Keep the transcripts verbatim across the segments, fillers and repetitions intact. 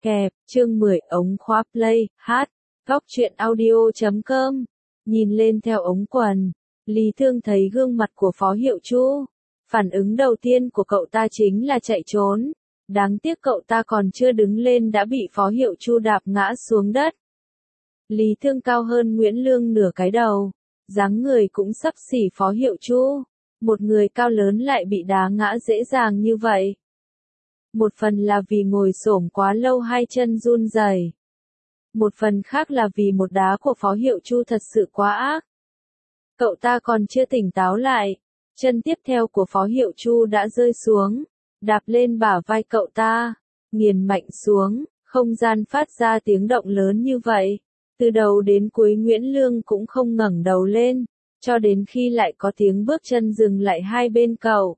Kẹp, chương mười, ống khóa play, hát, góc truyện audio chấm com. Nhìn lên theo ống quần, Lý Thương thấy gương mặt của Phó Hiệu Chu. Phản ứng đầu tiên của cậu ta chính là chạy trốn. Đáng tiếc cậu ta còn chưa đứng lên đã bị Phó Hiệu Chu đạp ngã xuống đất. Lý Thương cao hơn Nguyễn Lương nửa cái đầu, dáng người cũng xấp xỉ Phó Hiệu Chu. Một người cao lớn lại bị đá ngã dễ dàng như vậy. Một phần là vì ngồi xổm quá lâu hai chân run rẩy. Một phần khác là vì một đá của Phó Hiệu Chu thật sự quá ác. Cậu ta còn chưa tỉnh táo lại, chân tiếp theo của Phó Hiệu Chu đã rơi xuống, đạp lên bả vai cậu ta, nghiền mạnh xuống, không gian phát ra tiếng động lớn như vậy. Từ đầu đến cuối Nguyễn Lương cũng không ngẩng đầu lên, cho đến khi lại có tiếng bước chân dừng lại hai bên cậu.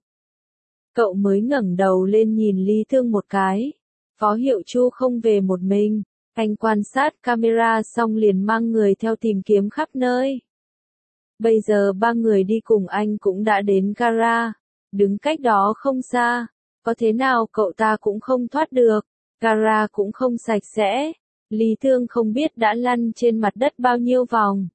Cậu mới ngẩng đầu lên nhìn Lý Thương một cái. Phó Hiệu Chu không về một mình, anh quan sát camera xong liền mang người theo tìm kiếm khắp nơi. Bây giờ ba người đi cùng anh cũng đã đến gara, đứng cách đó không xa, có thế nào cậu ta cũng không thoát được, gara cũng không sạch sẽ. Lý Thương không biết đã lăn trên mặt đất bao nhiêu vòng.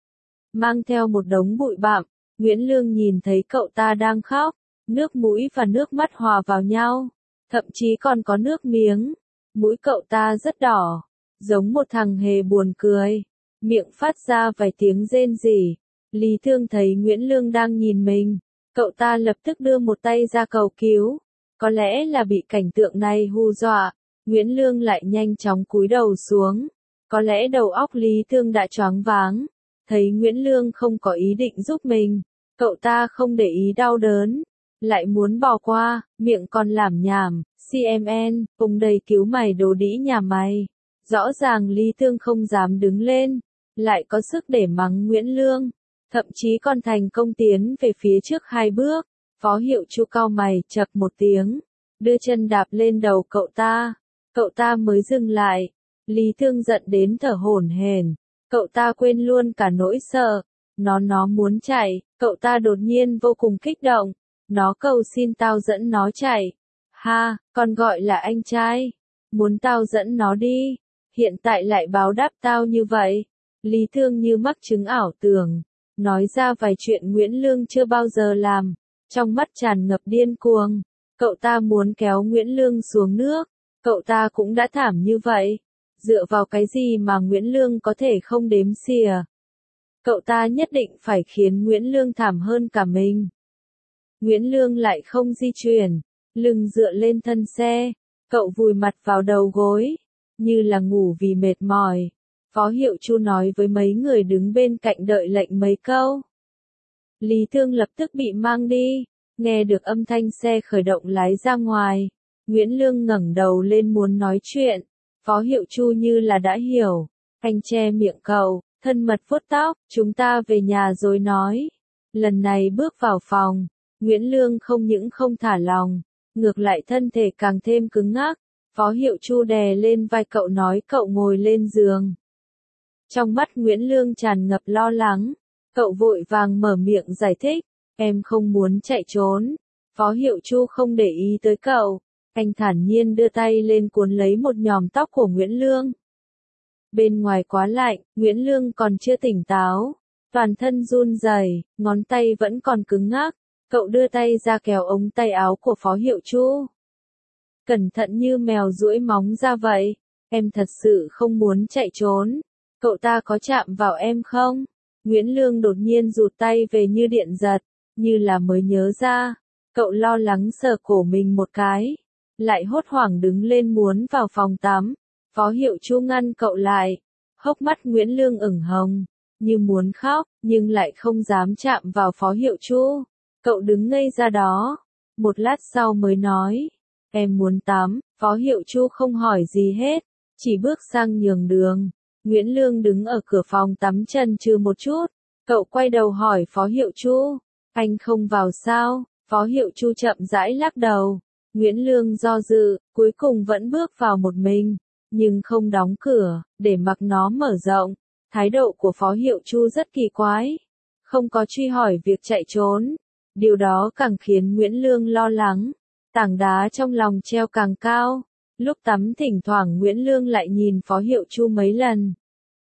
Mang theo một đống bụi bặm, Nguyễn Lương nhìn thấy cậu ta đang khóc. Nước mũi và nước mắt hòa vào nhau, thậm chí còn có nước miếng. Mũi cậu ta rất đỏ, giống một thằng hề buồn cười, miệng phát ra vài tiếng rên rỉ. Lý Thương thấy Nguyễn Lương đang nhìn mình, cậu ta lập tức đưa một tay ra cầu cứu. Có lẽ là bị cảnh tượng này hù dọa, Nguyễn Lương lại nhanh chóng cúi đầu xuống. Có lẽ đầu óc Lý Thương đã choáng váng, thấy Nguyễn Lương không có ý định giúp mình, cậu ta không để ý đau đớn, lại muốn bỏ qua, miệng còn lảm nhảm, xê em en, cùng đầy cứu mày đồ đĩ nhà mày. Rõ ràng Lý Thương không dám đứng lên, lại có sức để mắng Nguyễn Lương, thậm chí còn thành công tiến về phía trước hai bước. Phó Hiệu Chu cau mày, chập một tiếng, đưa chân đạp lên đầu cậu ta, cậu ta mới dừng lại. Lý Thương giận đến thở hổn hển, cậu ta quên luôn cả nỗi sợ, nó nó muốn chạy, cậu ta đột nhiên vô cùng kích động. Nó cầu xin tao dẫn nó chạy. Ha, còn gọi là anh trai. Muốn tao dẫn nó đi. Hiện tại lại báo đáp tao như vậy. Lý Thương như mắc chứng ảo tưởng. Nói ra vài chuyện Nguyễn Lương chưa bao giờ làm. Trong mắt tràn ngập điên cuồng. Cậu ta muốn kéo Nguyễn Lương xuống nước. Cậu ta cũng đã thảm như vậy. Dựa vào cái gì mà Nguyễn Lương có thể không đếm xỉa. Cậu ta nhất định phải khiến Nguyễn Lương thảm hơn cả mình. Nguyễn Lương lại không di chuyển, lưng dựa lên thân xe, cậu vùi mặt vào đầu gối, như là ngủ vì mệt mỏi. Phó Hiệu Chu nói với mấy người đứng bên cạnh đợi lệnh mấy câu. Lý Thương lập tức bị mang đi, nghe được âm thanh xe khởi động lái ra ngoài. Nguyễn Lương ngẩng đầu lên muốn nói chuyện, Phó Hiệu Chu như là đã hiểu, anh che miệng cậu, thân mật vuốt tóc, chúng ta về nhà rồi nói. Lần này bước vào phòng, Nguyễn Lương không những không thả lòng, ngược lại thân thể càng thêm cứng ngắc. Phó Hiệu Chu đè lên vai cậu nói cậu ngồi lên giường. Trong mắt Nguyễn Lương tràn ngập lo lắng, cậu vội vàng mở miệng giải thích, em không muốn chạy trốn. Phó Hiệu Chu không để ý tới cậu, anh thản nhiên đưa tay lên cuốn lấy một nhòm tóc của Nguyễn Lương. Bên ngoài quá lạnh, Nguyễn Lương còn chưa tỉnh táo, toàn thân run rẩy, ngón tay vẫn còn cứng ngắc. Cậu đưa tay ra kéo ống tay áo của Phó Hiệu Chu. Cẩn thận như mèo duỗi móng ra vậy. Em thật sự không muốn chạy trốn. Cậu ta có chạm vào em không? Nguyễn Lương đột nhiên rụt tay về như điện giật, như là mới nhớ ra. Cậu lo lắng sờ cổ mình một cái, lại hốt hoảng đứng lên muốn vào phòng tắm. Phó Hiệu Chu ngăn cậu lại. Hốc mắt Nguyễn Lương ửng hồng, như muốn khóc, nhưng lại không dám chạm vào Phó Hiệu Chu. Cậu đứng ngây ra đó, một lát sau mới nói, em muốn tắm. Phó Hiệu Chu không hỏi gì hết, chỉ bước sang nhường đường. Nguyễn Lương đứng ở cửa phòng tắm chần chừ một chút, cậu quay đầu hỏi Phó Hiệu Chu, anh không vào sao? Phó Hiệu Chu chậm rãi lắc đầu. Nguyễn Lương do dự, cuối cùng vẫn bước vào một mình, nhưng không đóng cửa, để mặc nó mở rộng. Thái độ của Phó Hiệu Chu rất kỳ quái, không có truy hỏi việc chạy trốn. Điều đó càng khiến Nguyễn Lương lo lắng, tảng đá trong lòng treo càng cao. Lúc tắm thỉnh thoảng Nguyễn Lương lại nhìn Phó Hiệu Chu mấy lần.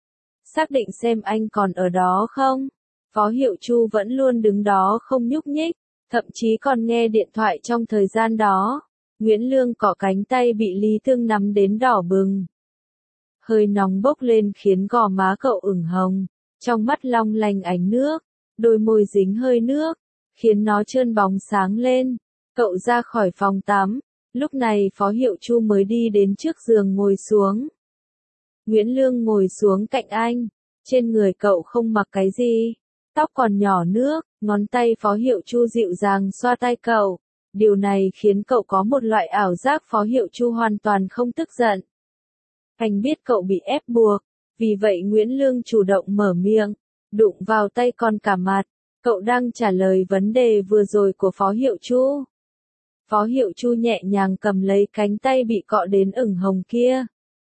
Xác định xem anh còn ở đó không? Phó Hiệu Chu vẫn luôn đứng đó không nhúc nhích, thậm chí còn nghe điện thoại trong thời gian đó. Nguyễn Lương cọ cánh tay bị Lý Thương nắm đến đỏ bừng. Hơi nóng bốc lên khiến gò má cậu ửng hồng, trong mắt long lanh ánh nước, đôi môi dính hơi nước, khiến nó trơn bóng sáng lên. Cậu ra khỏi phòng tắm, lúc này Phó Hiệu Chu mới đi đến trước giường ngồi xuống. Nguyễn Lương ngồi xuống cạnh anh, trên người cậu không mặc cái gì, tóc còn nhỏ nước, ngón tay Phó Hiệu Chu dịu dàng xoa tay cậu. Điều này khiến cậu có một loại ảo giác Phó Hiệu Chu hoàn toàn không tức giận. Anh biết cậu bị ép buộc, vì vậy Nguyễn Lương chủ động mở miệng, đụng vào tay còn cả mặt. Cậu đang trả lời vấn đề vừa rồi của Phó Hiệu Chu. Phó Hiệu Chu nhẹ nhàng cầm lấy cánh tay bị cọ đến ửng hồng kia.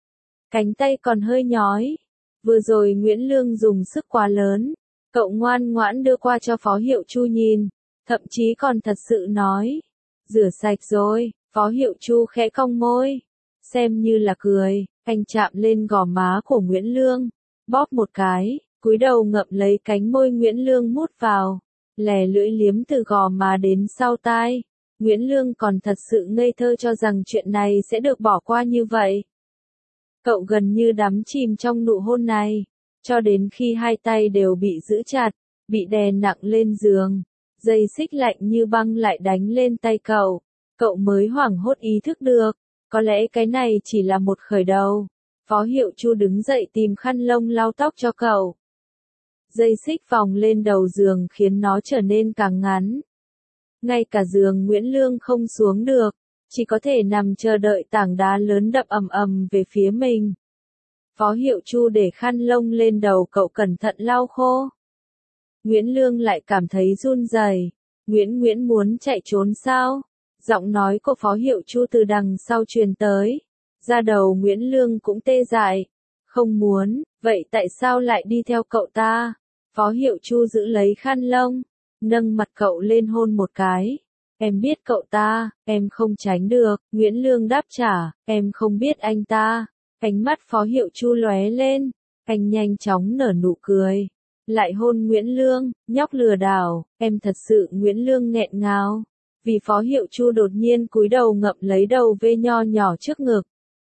Cánh tay còn hơi nhói. Vừa rồi Nguyễn Lương dùng sức quá lớn. Cậu ngoan ngoãn đưa qua cho Phó Hiệu Chu nhìn, thậm chí còn thật sự nói. Rửa sạch rồi, Phó Hiệu Chu khẽ cong môi. Xem như là cười, anh chạm lên gò má của Nguyễn Lương, bóp một cái, cúi đầu ngậm lấy cánh môi Nguyễn Lương mút vào, lè lưỡi liếm từ gò má đến sau tai. Nguyễn Lương còn thật sự ngây thơ cho rằng chuyện này sẽ được bỏ qua như vậy. Cậu gần như đắm chìm trong nụ hôn này, cho đến khi hai tay đều bị giữ chặt, bị đè nặng lên giường. Dây xích lạnh như băng lại đánh lên tay cậu, cậu mới hoảng hốt ý thức được, có lẽ cái này chỉ là một khởi đầu. Phó Hiệu Chu đứng dậy tìm khăn lông lau tóc cho cậu. Dây xích vòng lên đầu giường khiến nó trở nên càng ngắn. Ngay cả giường Nguyễn Lương không xuống được, chỉ có thể nằm chờ đợi tảng đá lớn đập ầm ầm về phía mình. Phó Hiệu Chu để khăn lông lên đầu cậu cẩn thận lau khô. Nguyễn Lương lại cảm thấy run rẩy. Nguyễn Nguyễn muốn chạy trốn sao? Giọng nói của Phó Hiệu Chu từ đằng sau truyền tới. Da đầu Nguyễn Lương cũng tê dại. Không muốn, vậy tại sao lại đi theo cậu ta? Phó Hiệu Chu giữ lấy khăn lông, nâng mặt cậu lên hôn một cái. Em biết cậu ta, em không tránh được. Nguyễn Lương đáp trả, em không biết anh ta. Ánh mắt Phó Hiệu Chu lóe lên, anh nhanh chóng nở nụ cười. Lại hôn Nguyễn Lương, nhóc lừa đảo, em thật sự Nguyễn Lương nghẹn ngào. Vì Phó Hiệu Chu đột nhiên cúi đầu ngậm lấy đầu vê nho nhỏ trước ngực.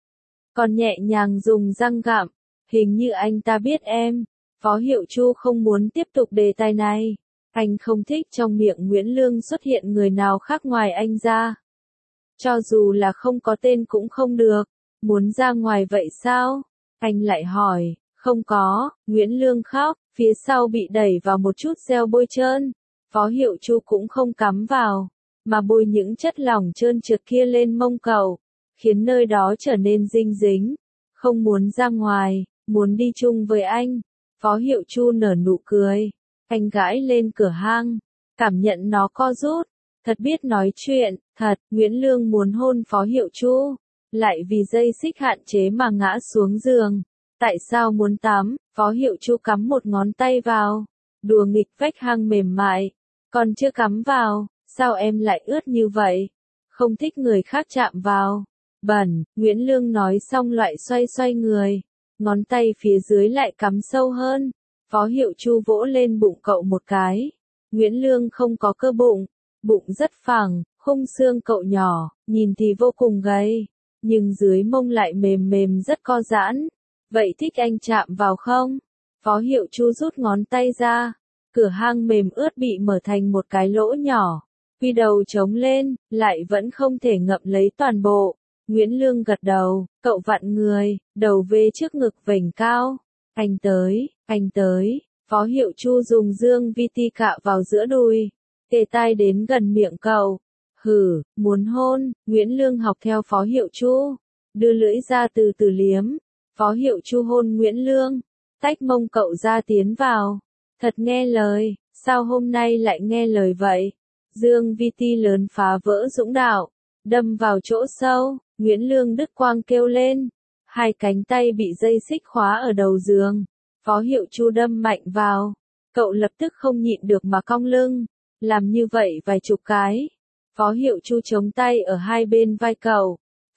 Còn nhẹ nhàng dùng răng gặm, hình như anh ta biết em. Phó Hiệu Chu không muốn tiếp tục đề tài này. Anh không thích trong miệng Nguyễn Lương xuất hiện người nào khác ngoài anh ra. Cho dù là không có tên cũng không được. Muốn ra ngoài vậy sao? Anh lại hỏi. Không có, Nguyễn Lương khóc, phía sau bị đẩy vào một chút gel bôi trơn. Phó Hiệu Chu cũng không cắm vào, mà bôi những chất lỏng trơn trượt kia lên mông cậu, khiến nơi đó trở nên dinh dính. Không muốn ra ngoài, muốn đi chung với anh. Phó Hiệu Chu nở nụ cười. Anh gãi lên cửa hang, cảm nhận nó co rút. Thật biết nói chuyện, thật, Nguyễn Lương muốn hôn Phó Hiệu Chu, lại vì dây xích hạn chế mà ngã xuống giường. Tại sao muốn tắm? Phó Hiệu Chu cắm một ngón tay vào, đùa nghịch vách hang mềm mại. Còn chưa cắm vào, sao em lại ướt như vậy? Không thích người khác chạm vào. Bẩn, Nguyễn Lương nói xong loại xoay xoay người. Ngón tay phía dưới lại cắm sâu hơn. Phó Hiệu Chu vỗ lên bụng cậu một cái. Nguyễn Lương không có cơ bụng. Bụng rất phẳng, khung xương cậu nhỏ, nhìn thì vô cùng gầy. Nhưng dưới mông lại mềm mềm rất co giãn. Vậy thích anh chạm vào không? Phó Hiệu Chu rút ngón tay ra. Cửa hang mềm ướt bị mở thành một cái lỗ nhỏ. Quy đầu trống lên, lại vẫn không thể ngậm lấy toàn bộ. Nguyễn Lương gật đầu, cậu vặn người, đầu về trước ngực vểnh cao. Anh tới, anh tới. Phó Hiệu Chu dùng dương vi ti cạo vào giữa đùi, kề tai đến gần miệng cậu. Hử, muốn hôn? Nguyễn Lương học theo Phó Hiệu Chu, đưa lưỡi ra từ từ liếm. Phó Hiệu Chu hôn Nguyễn Lương, tách mông cậu ra tiến vào. Thật nghe lời, sao hôm nay lại nghe lời vậy? Dương vi ti lớn phá vỡ dũng đạo, đâm vào chỗ sâu. Nguyễn Lương đứt quang kêu lên. Hai cánh tay bị dây xích khóa ở đầu giường. Phó Hiệu Chu đâm mạnh vào. Cậu lập tức không nhịn được mà cong lưng. Làm như vậy vài chục cái. Phó Hiệu Chu chống tay ở hai bên vai cậu.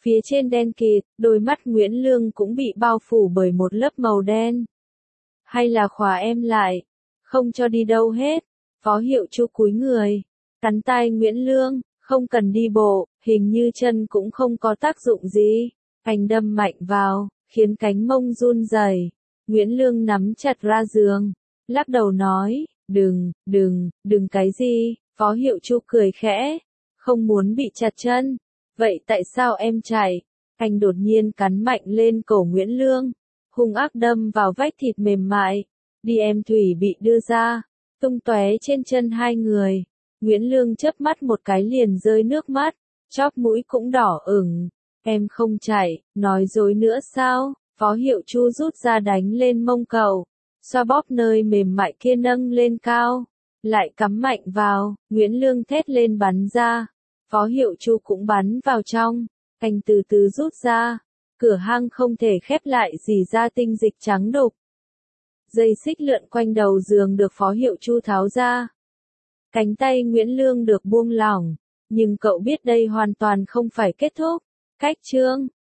Phía trên đen kịt, đôi mắt Nguyễn Lương cũng bị bao phủ bởi một lớp màu đen. Hay là khóa em lại, không cho đi đâu hết. Phó Hiệu Chu cúi người, cắn tai Nguyễn Lương, không cần đi bộ, hình như chân cũng không có tác dụng gì. Anh đâm mạnh vào, khiến cánh mông run rẩy. Nguyễn Lương nắm chặt ra giường, lắc đầu nói, đừng, đừng, đừng cái gì. Phó Hiệu Chu cười khẽ, không muốn bị chặt chân. Vậy tại sao em chạy? Anh đột nhiên cắn mạnh lên cổ Nguyễn Lương, hung ác đâm vào vách thịt mềm mại. Đi em thủy bị đưa ra, tung tóe trên chân hai người. Nguyễn Lương chớp mắt một cái liền rơi nước mắt, chóp mũi cũng đỏ ửng. Em không chạy, nói dối nữa sao? Phó Hiệu Chu rút ra đánh lên mông cậu, xoa bóp nơi mềm mại kia nâng lên cao, lại cắm mạnh vào. Nguyễn Lương thét lên bắn ra. Phó Hiệu Chu cũng bắn vào trong, anh từ từ rút ra, cửa hang không thể khép lại dì ra tinh dịch trắng đục. Dây xích lượn quanh đầu giường được Phó Hiệu Chu tháo ra. Cánh tay Nguyễn Lương được buông lỏng, nhưng cậu biết đây hoàn toàn không phải kết thúc. Cách chương